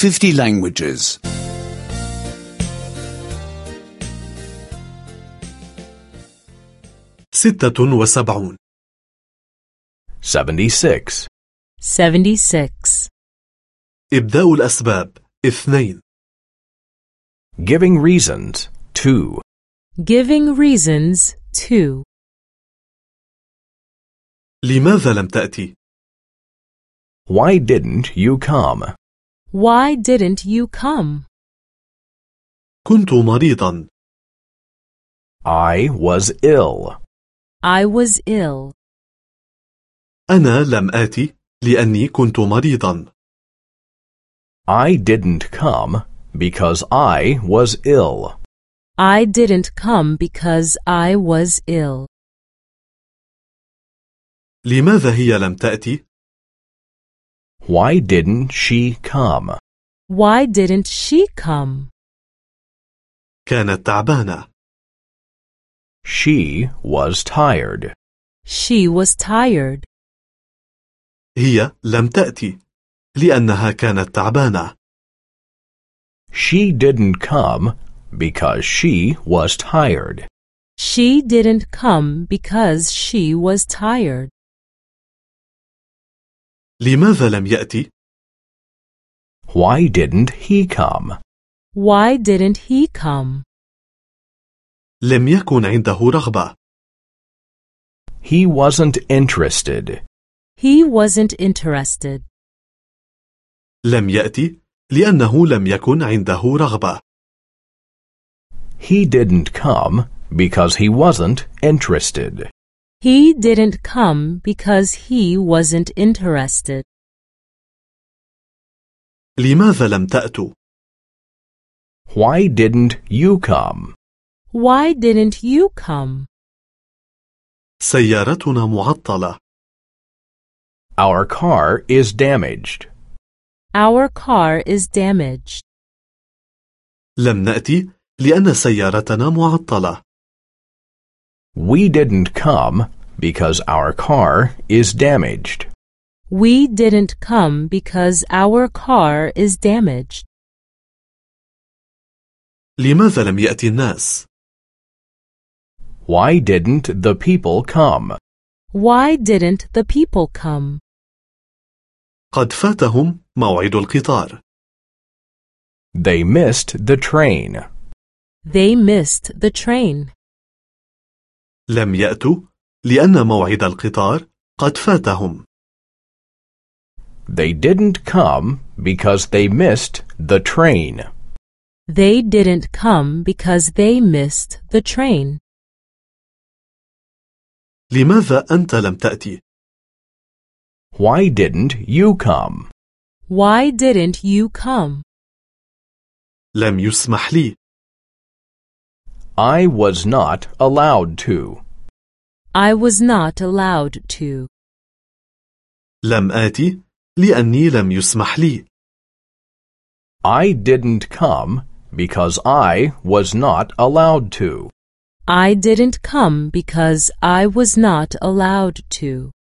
50 languages. 76 76. 76. إبداء الأسباب 2 Giving reasons 2. Giving reasons 2. لماذا لم تأتي؟ Why didn't you come? Why didn't you come? كنت مريضا. I was ill. I was ill. أنا لم آتي لأني كنت مريضا. I didn't come because I was ill. I didn't come because I was ill. لماذا هي لم تأتي؟ Why didn't she come? Why didn't she come? كانت تعبانة. She was tired. She was tired. هي لم تأتي لأنها كانت تعبانة. She didn't come because she was tired. She didn't come because she was tired. لماذا لم يأتي؟ Why didn't he come? Why didn't he come? لم يكن عنده رغبة. He wasn't interested. He wasn't interested. لم يأتي لأنه لم يكن عنده رغبة. He didn't come because he wasn't interested. He didn't come because he wasn't interested. لماذا لم تأتوا؟ Why didn't you come? Why didn't you come? سيارتنا معطلة. Our car is damaged. Our car is damaged. لم نأتي لأن سيارتنا معطلة. We didn't come because our car is damaged. We didn't come because our car is damaged. لماذا لم يأتي الناس؟ Why didn't the people come? Why didn't the people come? قد فاتهم موعد القطار. They missed the train. They missed the train. لم يأتوا لأن موعد القطار قد فاتهم. They didn't come because they missed the train. They didn't come because they missed the train. لماذا أنت لم تأتي؟ Why didn't you come? Why didn't you come? لم يسمح لي. I was not allowed to. I was not allowed to. لم آتي لأني لم يسمح لي. I didn't come because I was not allowed to. I didn't come because I was not allowed to.